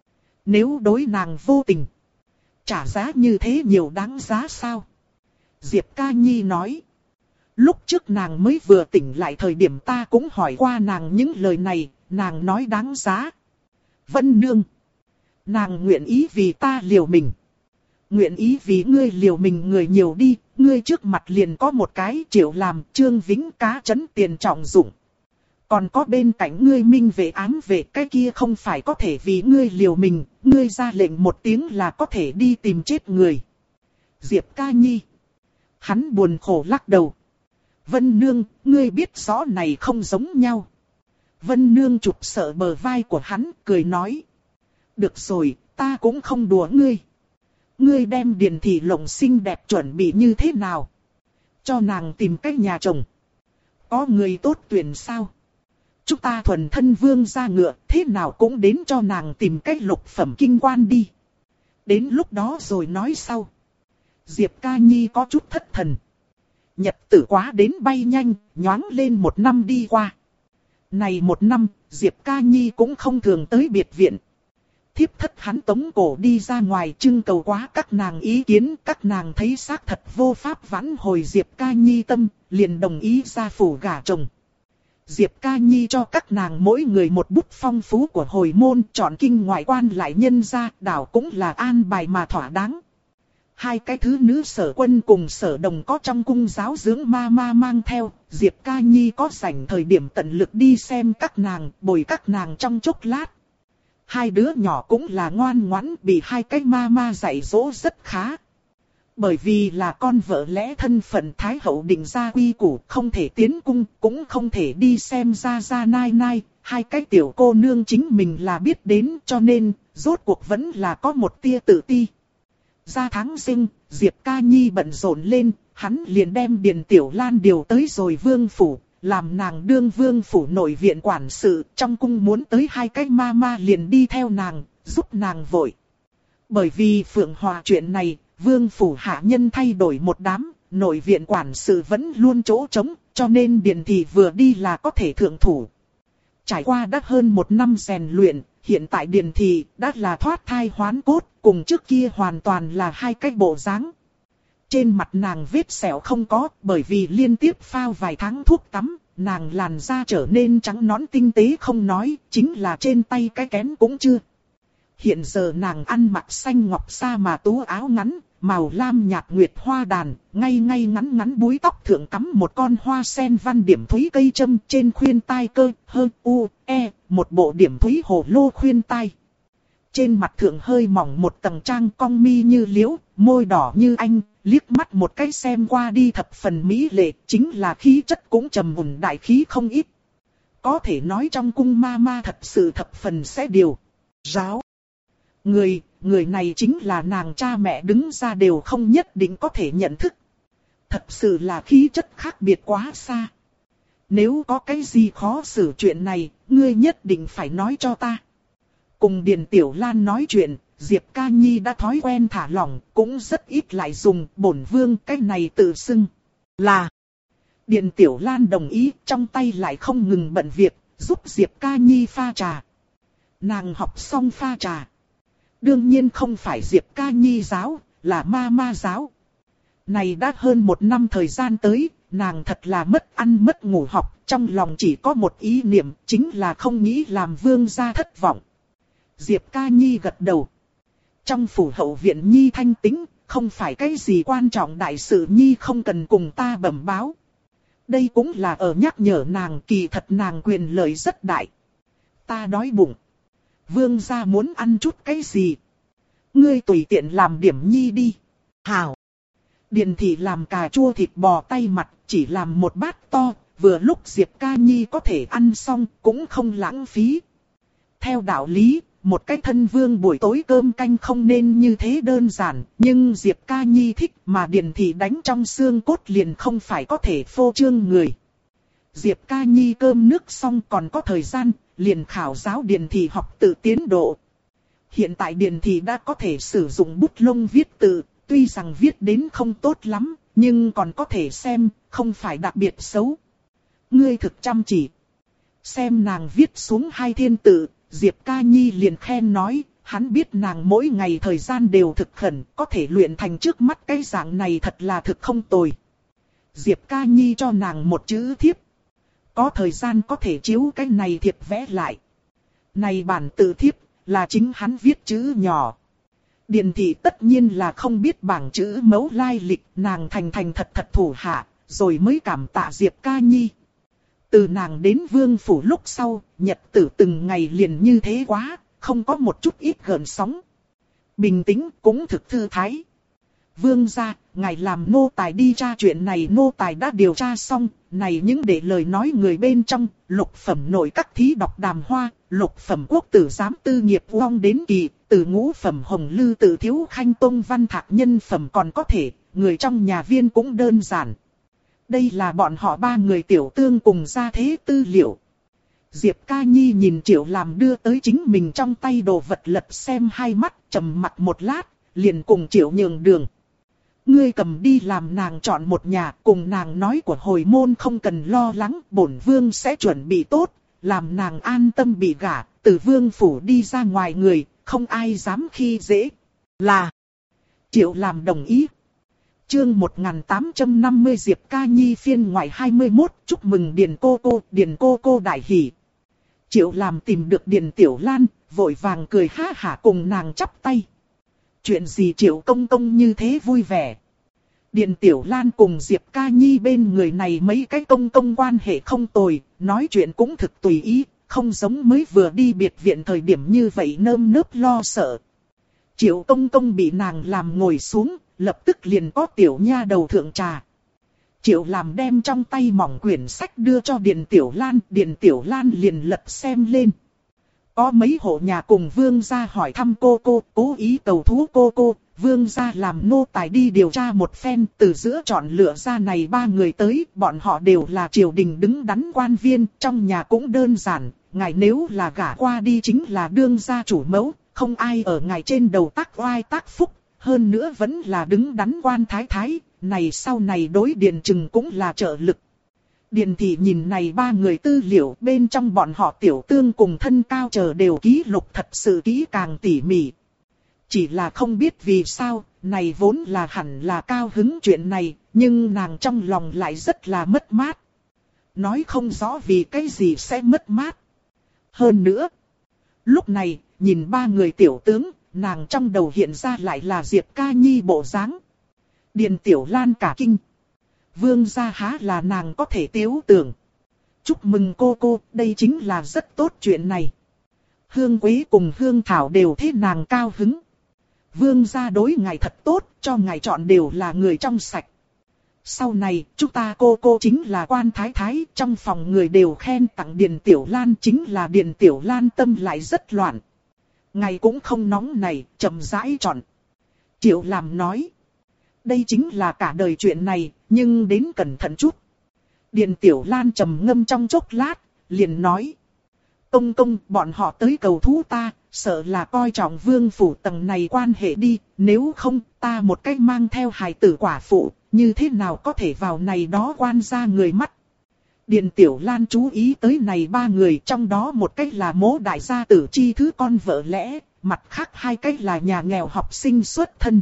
Speaker 1: nếu đối nàng vô tình, trả giá như thế nhiều đáng giá sao? Diệp Ca Nhi nói. Lúc trước nàng mới vừa tỉnh lại thời điểm ta cũng hỏi qua nàng những lời này, nàng nói đáng giá. Vân Nương, nàng nguyện ý vì ta liều mình. Nguyện ý vì ngươi liều mình người nhiều đi, ngươi trước mặt liền có một cái Triệu làm Trương Vĩnh cá chấn tiền trọng dụng. Còn có bên cạnh ngươi minh vệ ám vệ, cái kia không phải có thể vì ngươi liều mình, ngươi ra lệnh một tiếng là có thể đi tìm chết người. Diệp Ca Nhi. Hắn buồn khổ lắc đầu. Vân Nương, ngươi biết rõ này không giống nhau. Vân Nương chụp sợ bờ vai của hắn, cười nói. Được rồi, ta cũng không đùa ngươi. Ngươi đem Điền Thị lộng xinh đẹp chuẩn bị như thế nào? Cho nàng tìm cách nhà chồng. Có người tốt tuyển sao? Chúng ta thuần thân vương ra ngựa, thế nào cũng đến cho nàng tìm cách lục phẩm kinh quan đi. Đến lúc đó rồi nói sau. Diệp Ca Nhi có chút thất thần. Nhật tử quá đến bay nhanh, nhoáng lên một năm đi qua. Này một năm, Diệp Ca Nhi cũng không thường tới biệt viện. Thiếp thất hắn tống cổ đi ra ngoài trưng cầu quá các nàng ý kiến, các nàng thấy xác thật vô pháp vãn hồi Diệp Ca Nhi tâm, liền đồng ý ra phủ gả chồng. Diệp Ca Nhi cho các nàng mỗi người một bút phong phú của hồi môn, chọn kinh ngoại quan lại nhân ra, đảo cũng là an bài mà thỏa đáng. Hai cái thứ nữ Sở Quân cùng Sở Đồng có trong cung giáo dưỡng ma mang theo, Diệp Ca Nhi có rảnh thời điểm tận lực đi xem các nàng, bồi các nàng trong chốc lát. Hai đứa nhỏ cũng là ngoan ngoãn, bị hai cái ma dạy dỗ rất khá. Bởi vì là con vợ lẽ thân phận Thái hậu định ra quy củ, không thể tiến cung, cũng không thể đi xem ra nai, hai cái tiểu cô nương chính mình là biết đến, cho nên, rốt cuộc vẫn là có một tia tự ti. Ra tháng Giêng, Diệp Ca Nhi bận rộn lên, hắn liền đem Điền Tiểu Lan điều tới rồi vương phủ, làm nàng đương vương phủ nội viện quản sự, trong cung muốn tới hai cái ma liền đi theo nàng, giúp nàng vội. Bởi vì Phượng Hòa chuyện này, vương phủ hạ nhân thay đổi một đám, nội viện quản sự vẫn luôn chỗ trống, cho nên Điền Thị vừa đi là có thể thượng thủ. Trải qua đã hơn một năm rèn luyện, hiện tại Điền Thị đã là thoát thai hoán cốt, cùng trước kia hoàn toàn là hai cái bộ dáng. Trên mặt nàng vết sẹo không có, bởi vì liên tiếp phao vài tháng thuốc tắm, nàng làn da trở nên trắng nõn tinh tế không nói, chính là trên tay cái kén cũng chưa. Hiện giờ nàng ăn mặc xanh ngọc sa mà tú áo ngắn, màu lam nhạt nguyệt hoa đàn, ngay ngắn búi tóc thượng cắm một con hoa sen văn điểm thúy cây châm, trên khuyên tai cơ, một bộ điểm thúy hồ lô khuyên tai. Trên mặt thượng hơi mỏng một tầng trang cong mi như liễu, môi đỏ như anh, liếc mắt một cái xem qua đi thập phần mỹ lệ, chính là khí chất cũng trầm mùn đại khí không ít. Có thể nói trong cung ma thật sự thập phần sẽ điều ráo. Người này chính là nàng cha mẹ đứng ra đều không nhất định có thể nhận thức. Thật sự là khí chất khác biệt quá xa. Nếu có cái gì khó xử chuyện này, ngươi nhất định phải nói cho ta. Cùng Điền Tiểu Lan nói chuyện, Diệp Ca Nhi đã thói quen thả lỏng, cũng rất ít lại dùng bổn vương cái này tự xưng. Là Điền Tiểu Lan đồng ý, trong tay lại không ngừng bận việc, giúp Diệp Ca Nhi pha trà. Nàng học xong pha trà. Đương nhiên không phải Diệp Ca Nhi giáo, là ma giáo. Này đã hơn một năm thời gian tới, nàng thật là mất ăn mất ngủ học, trong lòng chỉ có một ý niệm, chính là không nghĩ làm vương gia thất vọng. Diệp Ca Nhi gật đầu. Trong phủ hậu viện Nhi thanh tĩnh, không phải cái gì quan trọng đại sự nhi không cần cùng ta bẩm báo. Đây cũng là ở nhắc nhở nàng, kỳ thật nàng quyền lợi rất đại. Ta đói bụng. Vương gia muốn ăn chút cái gì? Ngươi tùy tiện làm điểm nhi đi. Hảo. Điền thị làm cà chua thịt bò tay mặt, chỉ làm một bát to, vừa lúc Diệp Ca Nhi có thể ăn xong, cũng không lãng phí. Theo đạo lý, một cái thân vương buổi tối cơm canh không nên như thế đơn giản, nhưng Diệp Ca Nhi thích mà Điền thị đánh trong xương cốt liền không phải có thể phô trương người. Diệp Ca Nhi cơm nước xong còn có thời gian, liền khảo giáo Điền thị học tự tiến độ. Hiện tại Điền thị đã có thể sử dụng bút lông viết tự, tuy rằng viết đến không tốt lắm, nhưng còn có thể xem, không phải đặc biệt xấu. Ngươi thực chăm chỉ. Xem nàng viết xuống 2 thiên tự, Diệp Ca Nhi liền khen nói, hắn biết nàng mỗi ngày thời gian đều thực khẩn, có thể luyện thành trước mắt cái dạng này thật là thực không tồi. Diệp Ca Nhi cho nàng một chữ thiếp. Có thời gian có thể chiếu cái này thiệp vẽ lại. Này bản tự thiếp, là chính hắn viết chữ nhỏ. Điền thị tất nhiên là không biết bảng chữ mẫu lai lịch, nàng thành thật thật thủ hạ, rồi mới cảm tạ Diệp Ca Nhi. Từ nàng đến vương phủ lúc sau, nhật tử từng ngày liền như thế quá, không có một chút ít gợn sóng. Bình tĩnh cũng thực thư thái. Vương gia, ngài làm nô tài đi tra chuyện này, nô tài đã điều tra xong, này những để lời nói người bên trong, lục phẩm nội các thí đọc đàm hoa, lục phẩm quốc tử giám tư nghiệp uong đến kỳ, từ ngũ phẩm hồng lư tự thiếu khanh tông văn thạc nhân phẩm còn có thể, người trong nhà viên cũng đơn giản. Đây là bọn họ 3 người tiểu tương cùng ra thế tư liệu. Diệp Ca Nhi nhìn Triệu Làm đưa tới chính mình trong tay đồ vật lật xem 2 mắt, trầm mặt một lát, liền cùng Triệu nhường đường. Ngươi cầm đi làm nàng chọn một nhà, cùng nàng nói của hồi môn không cần lo lắng, bổn vương sẽ chuẩn bị tốt, làm nàng an tâm bị gả, từ vương phủ đi ra ngoài người, không ai dám khi dễ. Là Triệu Làm đồng ý. Chương 1850 Diệp Ca Nhi phiên ngoại 21, chúc mừng Điền cô cô đại hỉ. Triệu Làm tìm được Điền Tiểu Lan, vội vàng cười ha hả cùng nàng chắp tay. Chuyện gì Triệu công công như thế vui vẻ? Điền Tiểu Lan cùng Diệp Ca Nhi bên người này mấy cái công công quan hệ không tồi, nói chuyện cũng thực tùy ý, không giống mới vừa đi biệt viện thời điểm như vậy nơm nớp lo sợ. Triệu công công bị nàng làm ngồi xuống, lập tức liền có tiểu nha đầu thượng trà. Triệu Làm đem trong tay mỏng quyển sách đưa cho Điền Tiểu Lan liền lật xem lên. Có mấy hộ nhà cùng vương gia hỏi thăm cô, cố ý cầu thú cô, vương gia làm nô tài đi điều tra một phen, từ giữa chọn lựa ra này 3 người tới, bọn họ đều là triều đình đứng đắn quan viên, trong nhà cũng đơn giản, ngài nếu là gả qua đi chính là đương gia chủ mẫu, không ai ở ngài trên đầu tác oai tác phúc, hơn nữa vẫn là đứng đắn quan thái thái, này sau này đối Điền Trừng cũng là trợ lực. Điền thị nhìn này 3 người tư liệu, bên trong bọn họ tiểu tương cùng thân cao chờ đều ký lục thật sự kỹ càng tỉ mỉ. Chỉ là không biết vì sao, này vốn là hẳn là cao hứng chuyện này, nhưng nàng trong lòng lại rất là mất mát. Nói không rõ vì cái gì sẽ mất mát. Hơn nữa, lúc này, nhìn 3 người tiểu tướng, nàng trong đầu hiện ra lại là Diệp Ca Nhi bộ dáng. Điền Tiểu Lan cả kinh. Vương gia há là nàng có thể tiếu tưởng. Chúc mừng cô, đây chính là rất tốt chuyện này. Hương Quế cùng Hương Thảo đều thế nàng cao hứng. Vương gia đối ngài thật tốt, cho ngài chọn đều là người trong sạch. Sau này, chúng ta cô chính là quan thái thái, trong phòng người đều khen tặng Điền Tiểu Lan, chính là Điền Tiểu Lan tâm lại rất loạn. Ngài cũng không nóng này, chậm rãi chọn. Triệu Làm nói. Đây chính là cả đời chuyện này, nhưng đến cẩn thận chút. Điền Tiểu Lan trầm ngâm trong chốc lát, liền nói. Công, bọn họ tới cầu thú ta, sợ là coi trọng vương phủ tầng này quan hệ đi, nếu không ta một cách mang theo hài tử quả phụ, như thế nào có thể vào này đó quan ra người mắt. Điền Tiểu Lan chú ý tới này 3 người, trong đó một cách là Mỗ đại gia tử chi thứ con vợ lẽ, mặt khác 2 cách là nhà nghèo học sinh xuất thân.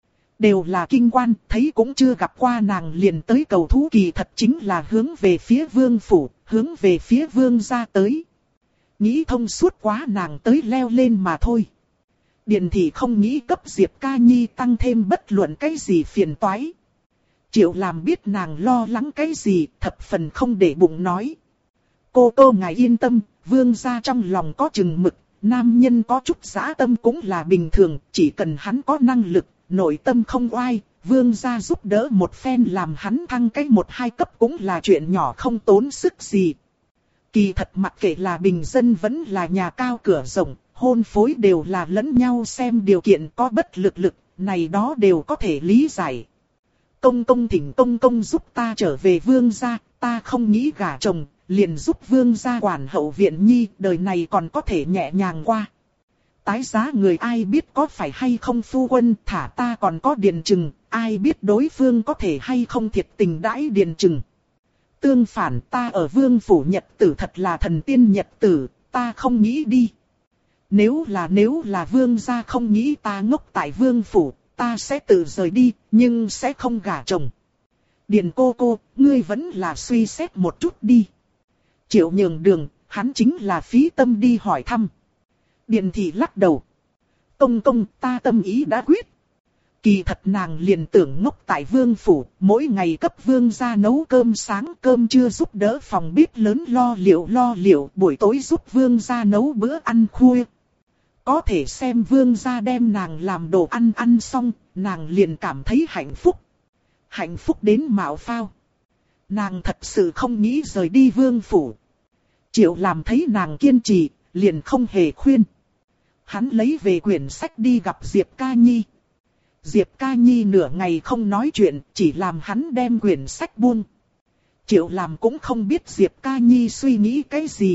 Speaker 1: Đều là kinh quan, thấy cũng chưa gặp qua nàng liền tới cầu thú, kỳ thật chính là hướng về phía vương phủ, hướng về phía vương gia tới. Nghĩ thông suốt quá nàng tới leo lên mà thôi. Điền thị không nghĩ cấp Diệp Ca Nhi tăng thêm bất luận cái gì phiền toái. Triệu làm biết nàng lo lắng cái gì, thập phần không để bụng nói. Cô ngài yên tâm, vương gia trong lòng có chừng mực, nam nhân có chút dã tâm cũng là bình thường, chỉ cần hắn có năng lực, nội tâm không oai, vương gia giúp đỡ một phen làm hắn thăng cái 1-2 cấp cũng là chuyện nhỏ không tốn sức gì. Kỳ thật mặc kệ là bình dân vẫn là nhà cao cửa rộng, hôn phối đều là lẫn nhau xem điều kiện có bất lực, này đó đều có thể lý giải. Công công thỉnh công công giúp ta trở về vương gia, ta không nghĩ gả chồng, liền giúp vương gia quản hậu viện nhi, đời này còn có thể nhẹ nhàng qua. Tái giá người ai biết có phải hay không phu quân, thả ta còn có Điền Trừng, ai biết đối phương có thể hay không thiệt tình đãi Điền Trừng. Tương phản ta ở vương phủ nhật tử thật là thần tiên nhật tử, ta không nghĩ đi. Nếu là vương gia không nghĩ ta ngốc tại vương phủ, ta sẽ tự rời đi, nhưng sẽ không gả chồng. Điền cô, ngươi vẫn là suy xét một chút đi. Triệu nhường đường, hắn chính là phí tâm đi hỏi thăm. Điền thị lắc đầu. Công, ta tâm ý đã quyết. Kỳ thật nàng liền tưởng ngốc tại vương phủ, mỗi ngày cấp vương gia nấu cơm sáng cơm trưa giúp đỡ phòng bếp lớn lo liệu, buổi tối giúp vương gia nấu bữa ăn khuya. Có thể xem vương gia đem nàng làm đồ ăn xong, nàng liền cảm thấy hạnh phúc. Hạnh phúc đến mạo phao. Nàng thật sự không nghĩ rời đi vương phủ. Triệu làm thấy nàng kiên trì, liền không hề khuyên. Hắn lấy về quyển sách đi gặp Diệp Ca Nhi. Diệp Ca Nhi nửa ngày không nói chuyện, chỉ làm hắn đem quyển sách buông. Triệu làm cũng không biết Diệp Ca Nhi suy nghĩ cái gì.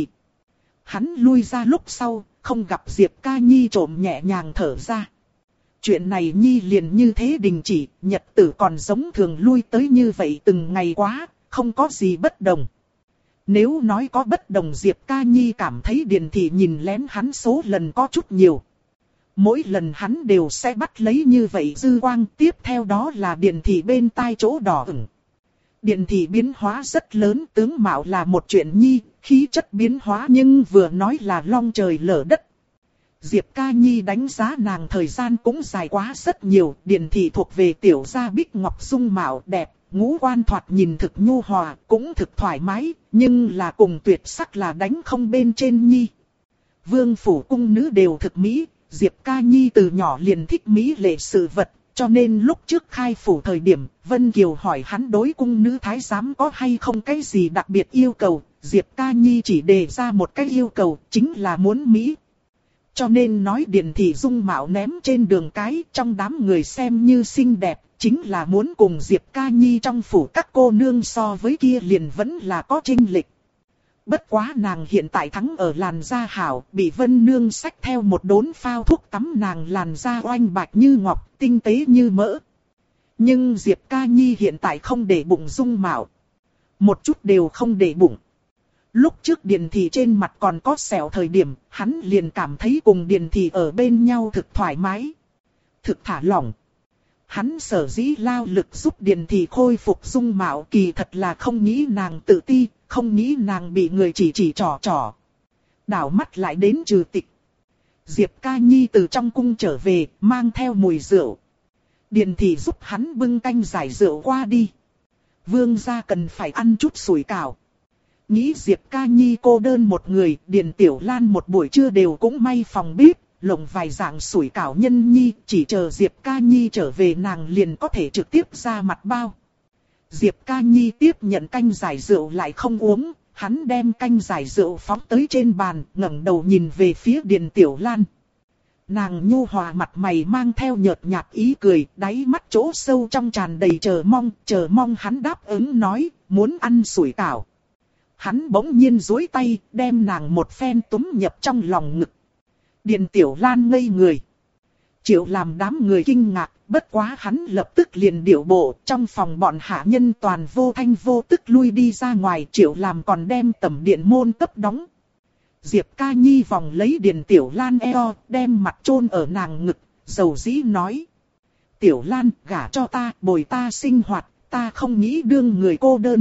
Speaker 1: Hắn lui ra lúc sau, không gặp Diệp Ca Nhi trộm nhẹ nhàng thở ra. Chuyện này Nhi liền như thế đình chỉ, nhật tử còn giống thường lui tới như vậy từng ngày quá, không có gì bất đồng. Nếu nói có bất đồng Diệp Ca Nhi cảm thấy Điền thị nhìn lén hắn số lần có chút nhiều. Mỗi lần hắn đều sẽ bắt lấy như vậy dư quang, tiếp theo đó là Điền thị bên tai chỗ đỏ ửng. Điền thị biến hóa rất lớn, tướng mạo là một chuyện Nhi, khí chất biến hóa nhưng vừa nói là long trời lở đất. Diệp Ca Nhi đánh giá nàng thời gian cũng dài quá rất nhiều, Điền thị thuộc về tiểu gia bích ngọc dung mạo đẹp, ngũ quan thoạt nhìn thực nhu hòa, cũng thực thoải mái, nhưng là cùng tuyệt sắc là đánh không bên trên Nhi. Vương phủ cung nữ đều thực mỹ, Diệp Ca Nhi từ nhỏ liền thích mỹ lệ sự vật, cho nên lúc trước khai phủ thời điểm, Vân Kiều hỏi hắn đối cung nữ thái giám có hay không cái gì đặc biệt yêu cầu, Diệp Ca Nhi chỉ đề ra một cái yêu cầu, chính là muốn mỹ. Cho nên nói Điền thị dung mạo ném trên đường cái, trong đám người xem như xinh đẹp, chính là muốn cùng Diệp Ca Nhi trong phủ các cô nương so với kia liền vẫn là có chênh lệch. Bất quá nàng hiện tại thắng ở làn da hảo, bị Vân Nương xách theo một đốn phao thuốc tắm nàng làn da oanh bạch như ngọc, tinh tế như mỡ. Nhưng Diệp Ca Nhi hiện tại không để bụng dung mạo. Một chút đều không để bụng. Lúc trước Điền thị trên mặt còn có sẹo thời điểm, hắn liền cảm thấy cùng Điền thị ở bên nhau thực thoải mái. Thực thả lỏng. Hắn sở dĩ lao lực giúp Điền thị khôi phục dung mạo kỳ thật là không nghĩ nàng tự ti, không nghĩ nàng bị người chỉ trò. Đảo mắt lại đến Trừ Tịch. Diệp Ca Nhi từ trong cung trở về, mang theo mùi rượu. Điền thị giúp hắn bưng canh giải rượu qua đi. Vương gia cần phải ăn chút sủi cảo. Nghĩ Diệp Ca Nhi cô đơn một người, Điền Tiểu Lan một buổi trưa đều cũng may phòng bếp, lộng vài dạng sủi cảo nhân nhi, chỉ chờ Diệp Ca Nhi trở về nàng liền có thể trực tiếp ra mặt bao. Diệp Ca Nhi tiếp nhận canh giải rượu lại không uống, hắn đem canh giải rượu phóng tới trên bàn, ngẩng đầu nhìn về phía Điền Tiểu Lan. Nàng nhu hòa mặt mày mang theo nhợt nhạt ý cười, đáy mắt chỗ sâu trong tràn đầy chờ mong hắn đáp ứng nói, muốn ăn sủi cảo. Hắn bỗng nhiên duỗi tay, đem nàng một phen túm nhập trong lòng ngực. Điền Tiểu Lan ngây người. Triệu làm đám người kinh ngạc, bất quá hắn lập tức liền điệu bộ, trong phòng bọn hạ nhân toàn vô thanh vô tức lui đi ra ngoài, Triệu làm còn đem tẩm điện môn cấp đóng. Diệp Ca Nhi vòng lấy Điền Tiểu Lan eo, đem mặt chôn ở nàng ngực, dầu dĩ nói. Tiểu Lan, gả cho ta, bồi ta sinh hoạt, ta không nghĩ đương người cô đơn.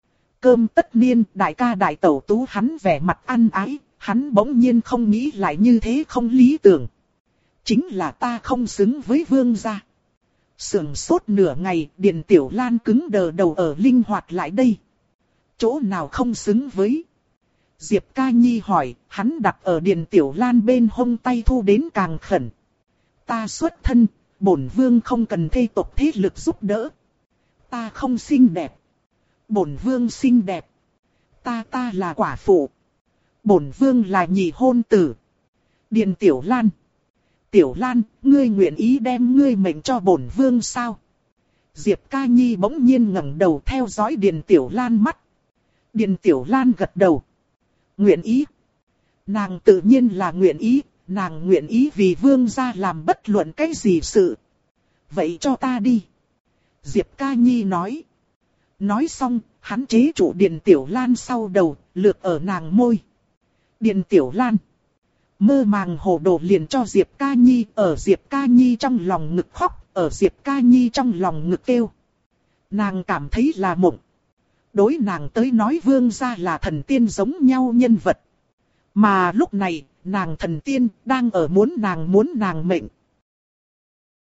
Speaker 1: Cơm tất niên, đại ca đại tẩu tú hắn vẻ mặt ăn ái, hắn bỗng nhiên không nghĩ lại như thế không lý tưởng. Chính là ta không xứng với vương gia. Sưởng sốt nửa ngày, Điền Tiểu Lan cứng đờ đầu ở linh hoạt lại đây. Chỗ nào không xứng với? Diệp Ca Nhi hỏi, hắn đặt ở Điền Tiểu Lan bên hông tay thu đến càng khẩn. Ta xuất thân, bổn vương không cần thê tộc thế lực giúp đỡ. Ta không xinh đẹp. Bổn vương xinh đẹp. Ta là quả phụ. Bổn vương là nhị hôn tử. Điền Tiểu Lan. Tiểu Lan, ngươi nguyện ý đem ngươi mệnh cho bổn vương sao? Diệp Ca Nhi bỗng nhiên ngẩng đầu theo dõi Điền Tiểu Lan mắt. Điền Tiểu Lan gật đầu. Nguyện ý. Nàng tự nhiên là nguyện ý, nàng nguyện ý vì vương gia làm bất luận cái gì sự. Vậy cho ta đi. Diệp Ca Nhi nói. Nói xong, hắn chế trụ Điền Tiểu Lan sau đầu, lược ở nàng môi. Điền Tiểu Lan. Mơ màng hồ đồ liền cho Diệp Ca Nhi, ở Diệp Ca Nhi trong lòng ngực khóc, ở Diệp Ca Nhi trong lòng ngực kêu. Nàng cảm thấy là mộng. Đối nàng tới nói vương gia là thần tiên giống nhau nhân vật. Mà lúc này, nàng thần tiên đang ở muốn nàng mệnh.